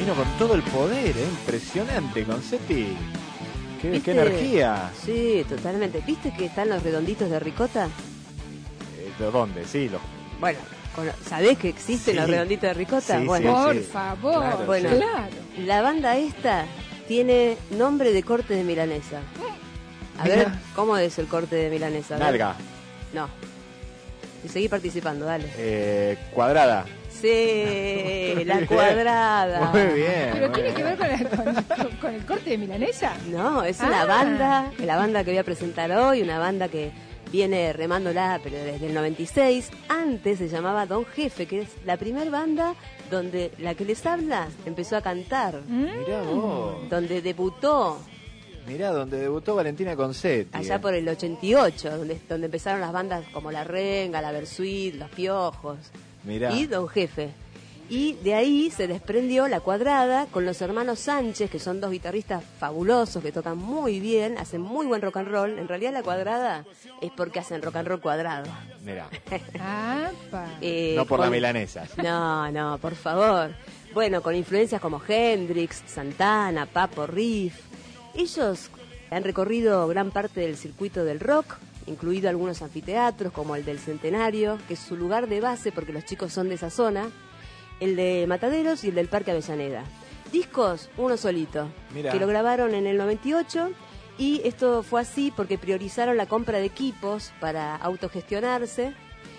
vino con todo el poder, impresionante, Concetti. Qué energía. Sí, totalmente. ¿Viste que están los redonditos de ricota? ¿Dónde? Sí, Bueno, ¿sabés que existen los redonditos de ricota? Sí, bueno, por favor, claro, bueno, claro. La banda esta tiene nombre de corte de milanesa. A ver, ¿cómo es el corte de milanesa? Nalga. No. Y seguí participando, dale. Cuadrada. Sí, la cuadrada. Muy bien. ¿Pero muy tiene que bien. ver con el corte de milanesa? No, es una banda, la banda que voy a presentar hoy, una banda que viene remándola, pero desde el 96. Antes se llamaba Don Jefe, que es la primer banda donde la que les habla empezó a cantar, Mirá vos. donde debutó Mirá, donde debutó Valentina Concetti. allá por el 88, donde empezaron las bandas como La Renga, La Versuit, Los Piojos. Mirá. Y Don Jefe. Y de ahí se desprendió La Cuadrada con los hermanos Sánchez, que son dos guitarristas fabulosos, que tocan muy bien, hacen muy buen rock and roll. En realidad La Cuadrada es porque hacen rock and roll cuadrado. Mirá. ¡Apa! No por la milanesa. No, por favor. Bueno, con influencias como Hendrix, Santana, Papo, Riff. Ellos han recorrido gran parte del circuito del rock, incluido algunos anfiteatros como el del Centenario, que es su lugar de base porque los chicos son de esa zona, el de Mataderos y el del Parque Avellaneda. Discos, uno solito, Mirá. que lo grabaron en el 98, y esto fue así porque priorizaron la compra de equipos para autogestionarse,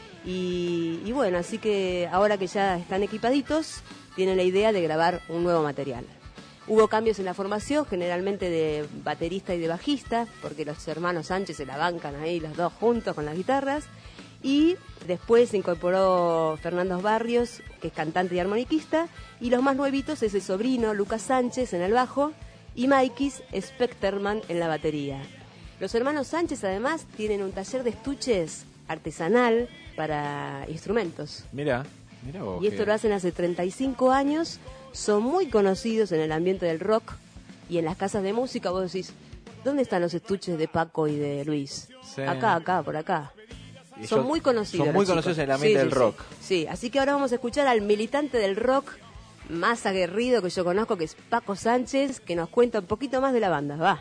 y bueno, así que ahora que ya están equipaditos, tienen la idea de grabar un nuevo material. Hubo cambios en la formación, generalmente de baterista y de bajista, porque los hermanos Sánchez se la bancan ahí los dos juntos con las guitarras. Y después se incorporó Fernando Barrios, que es cantante y armoniquista. Y los más nuevitos es el sobrino Lucas Sánchez en el bajo y Maikis Specterman en la batería. Los hermanos Sánchez además tienen un taller de estuches artesanal para instrumentos. Mirá vos. Y esto lo hacen hace 35 años, son muy conocidos en el ambiente del rock y en las casas de música. Vos decís, ¿dónde están los estuches de Paco y de Luis? Sí. Acá, por acá. Y Son muy conocidos. Son muy los conocidos chicos. en el ambiente del rock. Sí, así que ahora vamos a escuchar al militante del rock más aguerrido que yo conozco, que es Paco Sánchez, que nos cuenta un poquito más de la banda. Va.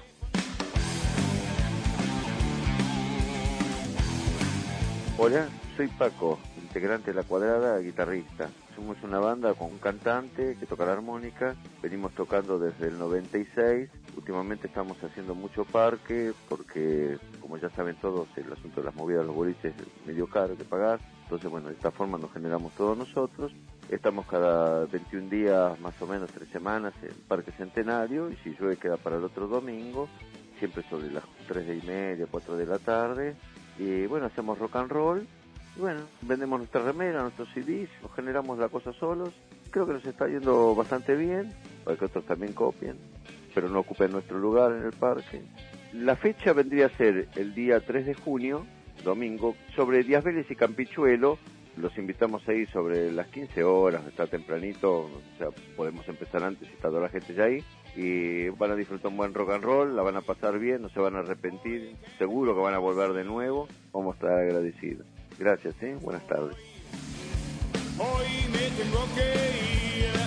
Hola, soy Paco, integrante de La Cuadrada, guitarrista. Somos una banda con un cantante que toca la armónica. Venimos tocando desde el 96. Últimamente estamos haciendo mucho parque porque, como ya saben todos, el asunto de las movidas de los boliches es medio caro de pagar. Entonces, bueno, de esta forma nos generamos todos nosotros. Estamos cada 21 días, más o menos 3 semanas, en Parque Centenario. Y si llueve queda para el otro domingo, siempre sobre las 3:30, 4 de la tarde. Y bueno, hacemos rock and roll. Y bueno, vendemos nuestra remera, nuestros CDs, nos generamos la cosa solos. Creo que nos está yendo bastante bien, para que otros también copien, pero no ocupen nuestro lugar en el parque. La fecha vendría a ser el día 3 de junio, domingo, sobre Díaz Vélez y Campichuelo. Los invitamos ahí sobre las 15 horas, está tempranito, o sea, podemos empezar antes si está toda la gente ya ahí. Y van a disfrutar un buen rock and roll, la van a pasar bien, no se van a arrepentir, seguro que van a volver de nuevo, vamos a estar agradecidos. Gracias, buenas tardes. Hoy me tengo que ir.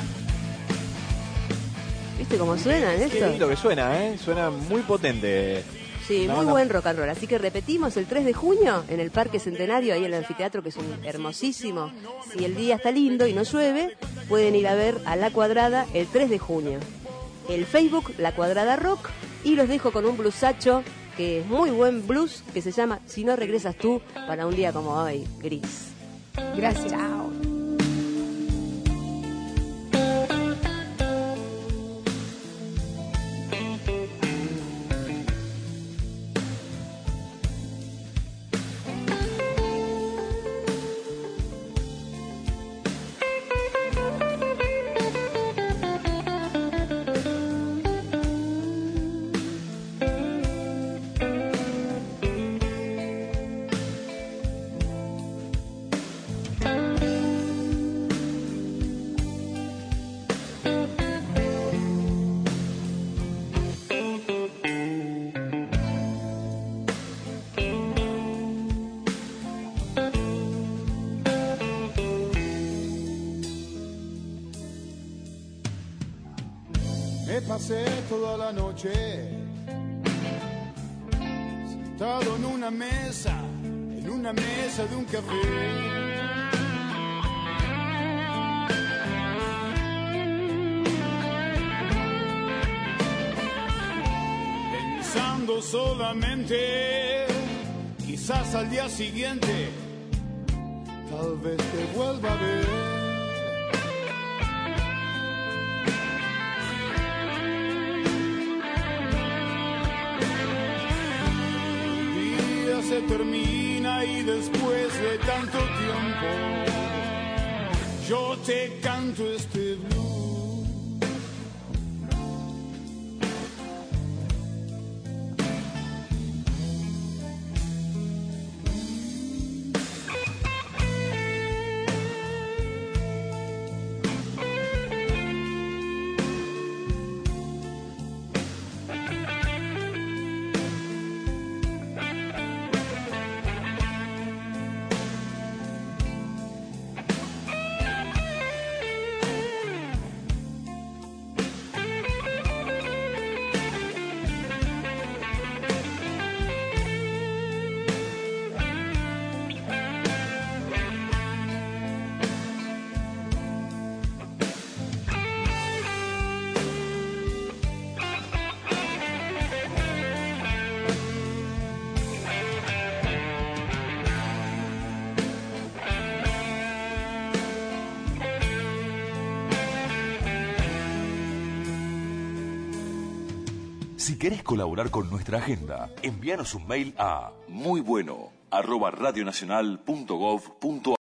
¿Viste cómo suenan Qué esto? lindo que suena, Suena muy potente. Sí, La muy banda- buen rock and roll. Así que repetimos el 3 de junio en el Parque Centenario, ahí en el anfiteatro, que es un hermosísimo. Si el día está lindo y no llueve, pueden ir a ver a La Cuadrada el 3 de junio. El Facebook, La Cuadrada Rock, y los dejo con un bluesacho, que es muy buen blues, que se llama Si no regresas tú, para un día como hoy, gris. Gracias. Chao. Me pasé toda la noche sentado en una mesa de un café. Pensando solamente, quizás al día siguiente, tal vez te vuelva a ver. Se termina y después de tanto tiempo yo te canto este blues. Si querés colaborar con nuestra agenda, envíanos un mail a muybueno@radionacional.gov.ar.